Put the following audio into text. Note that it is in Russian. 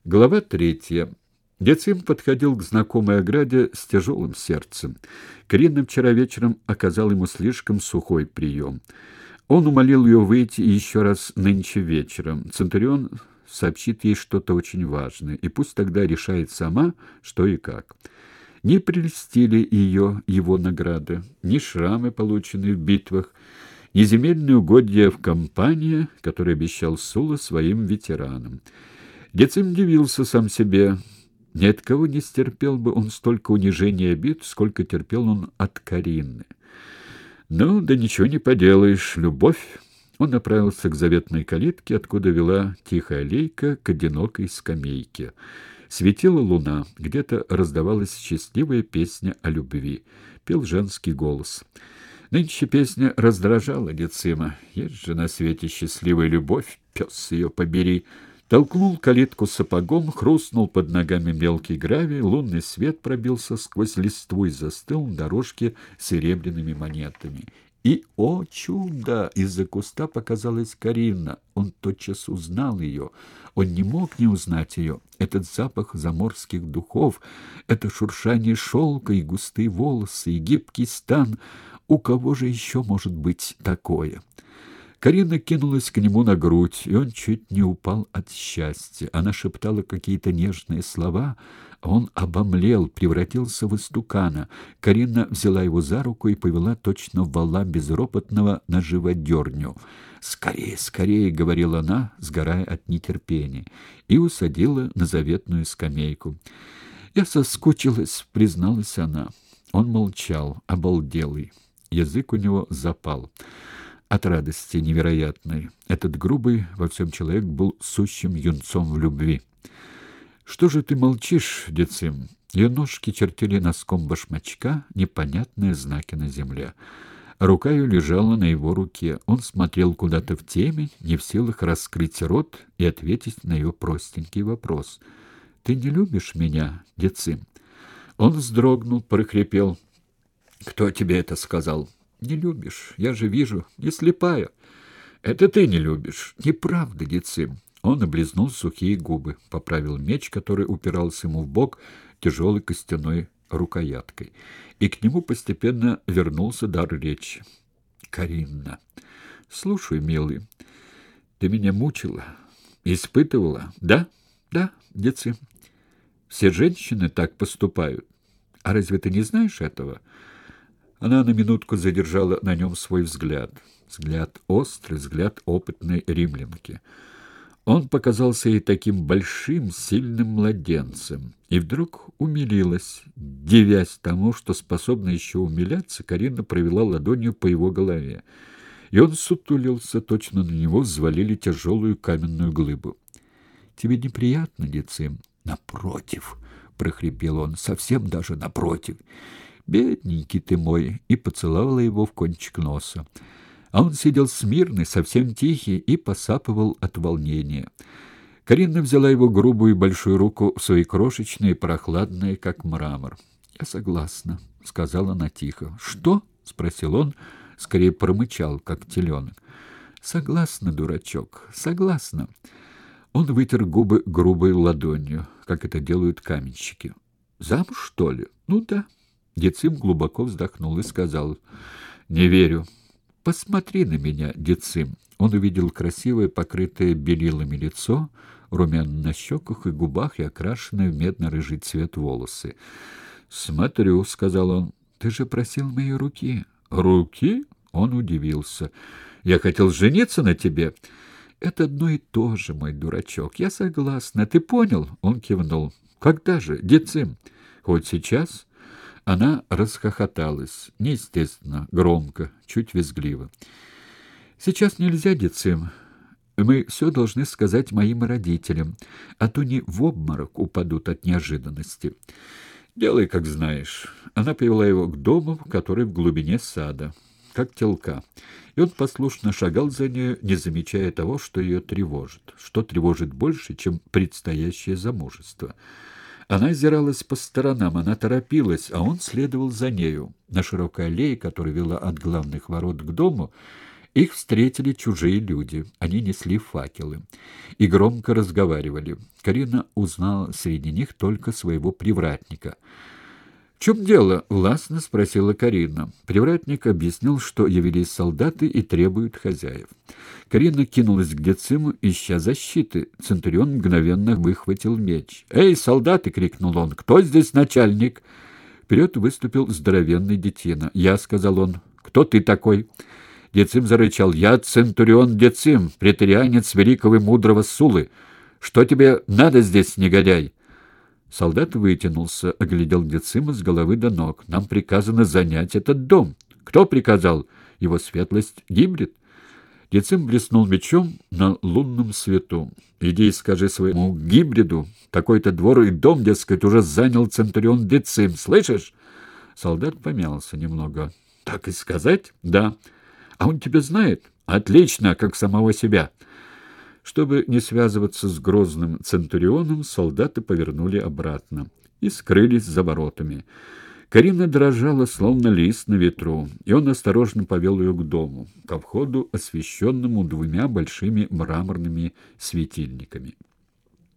Глава 3. Децим подходил к знакомой ограде с тяжелым сердцем. Карина вчера вечером оказал ему слишком сухой прием. Он умолил ее выйти еще раз нынче вечером. Центурион сообщит ей что-то очень важное, и пусть тогда решает сама, что и как. Не прельстили ее его награды, ни шрамы, полученные в битвах, ни земельные угодья в кампании, который обещал Сула своим ветеранам. Децим дивился сам себе. Ни от кого не стерпел бы он столько унижений и обид, сколько терпел он от Карины. Ну, да ничего не поделаешь, любовь. Он направился к заветной калитке, откуда вела тихая аллейка к одинокой скамейке. Светила луна, где-то раздавалась счастливая песня о любви. Пел женский голос. Нынче песня раздражала Децима. Есть же на свете счастливая любовь, пес ее побери. Толкнул калитку сапогом, хрустнул под ногами мелкий гравий, лунный свет пробился сквозь листву и застыл на дорожке серебряными монетами. И, о чудо! Из-за куста показалась Карина. Он тотчас узнал ее. Он не мог не узнать ее. Этот запах заморских духов, это шуршание шелка и густые волосы, и гибкий стан. У кого же еще может быть такое? Карина кинулась к нему на грудь, и он чуть не упал от счастья. Она шептала какие-то нежные слова, а он обомлел, превратился в истукана. Карина взяла его за руку и повела точно вала безропотного на живодерню. «Скорее, скорее!» — говорила она, сгорая от нетерпения, и усадила на заветную скамейку. «Я соскучилась», — призналась она. Он молчал, обалделый. Язык у него запал. От радости невероятной. Этот грубый во всем человек был сущим юнцом в любви. «Что же ты молчишь, Децим?» Ее ножки чертили носком башмачка непонятные знаки на земле. Рука ее лежала на его руке. Он смотрел куда-то в темень, не в силах раскрыть рот и ответить на ее простенький вопрос. «Ты не любишь меня, Децим?» Он вздрогнул, прохрипел. «Кто тебе это сказал?» «Не любишь, я же вижу, не слепая». «Это ты не любишь». «Неправда, Децим». Он облизнул сухие губы, поправил меч, который упирался ему в бок тяжелой костяной рукояткой. И к нему постепенно вернулся дар речи. «Каринна, слушай, милый, ты меня мучила, испытывала, да?» «Да, Децим. Все женщины так поступают. А разве ты не знаешь этого?» Она на минутку задержала на нем свой взгляд. Взгляд острый, взгляд опытной римлянки. Он показался ей таким большим, сильным младенцем. И вдруг умилилась. Дивясь тому, что способна еще умиляться, Карина провела ладонью по его голове. И он сутулился, точно на него взвалили тяжелую каменную глыбу. «Тебе неприятно, Децим?» «Напротив», — прохрипел он, — «совсем даже напротив». «Бедненький ты мой!» и поцеловала его в кончик носа. А он сидел смирный, совсем тихий, и посапывал от волнения. Карина взяла его грубую большую руку в свои крошечные, прохладные, как мрамор. «Я согласна», — сказала она тихо. «Что?» — спросил он, скорее промычал, как теленок. «Согласна, дурачок, согласна». Он вытер губы грубой ладонью, как это делают каменщики. «Замуж, что ли?» «Ну да». Децим глубоко вздохнул и сказал: «Не верю». «Посмотри на меня, Децим». Он увидел красивое, покрытое белилами лицо, румяна на щеках и губах и окрашенные в медно-рыжий цвет волосы. «Смотрю», — сказал он. «Ты же просил моей руки». «Руки?» — он удивился. «Я хотел жениться на тебе». «Это одно и то же, мой дурачок. Я согласна. Ты понял?» — он кивнул. «Когда же, Децим? Хоть сейчас?» Она расхохоталась, неестественно, громко, чуть визгливо. «Сейчас нельзя, Децим. Мы все должны сказать моим родителям, а то не в обморок упадут от неожиданности. Делай, как знаешь». Она повела его к дому, который в глубине сада, как телка. И он послушно шагал за нею, не замечая того, что ее тревожит, что тревожит больше, чем предстоящее замужество. Она озиралась по сторонам, она торопилась, а он следовал за нею. На широкой аллее, которая вела от главных ворот к дому, Их встретили чужие люди. Они несли факелы и громко разговаривали. Карина узнала среди них только своего привратника. «В чем дело?» — властно спросила Карина. Привратник объяснил, что явились солдаты и требуют хозяев. Карина кинулась к Дециму, ища защиты. Центурион мгновенно выхватил меч. «Эй, солдаты!» — крикнул он. «Кто здесь начальник?» Вперед выступил здоровенный детина. «Я», — сказал он. «Кто ты такой?» Децим зарычал. «Я центурион Децим, преторианец великого и мудрого Суллы. Что тебе надо здесь, негодяй?» Солдат вытянулся, оглядел Децима с головы до ног. «Нам приказано занять этот дом». «Кто приказал?» «Его светлость Гибрид». Децим блеснул мечом на лунном свету. «Иди и скажи своему Гибриду, такой-то двор и дом, дескать, уже занял центурион Децим. Слышишь?» Солдат помялся немного. «Так и сказать?» «Да». «А он тебя знает?» «Отлично, как самого себя». Чтобы не связываться с грозным центурионом, солдаты повернули обратно и скрылись за воротами. Карина дрожала, словно лист на ветру, и он осторожно повел ее к дому, ко входу, освещенному двумя большими мраморными светильниками.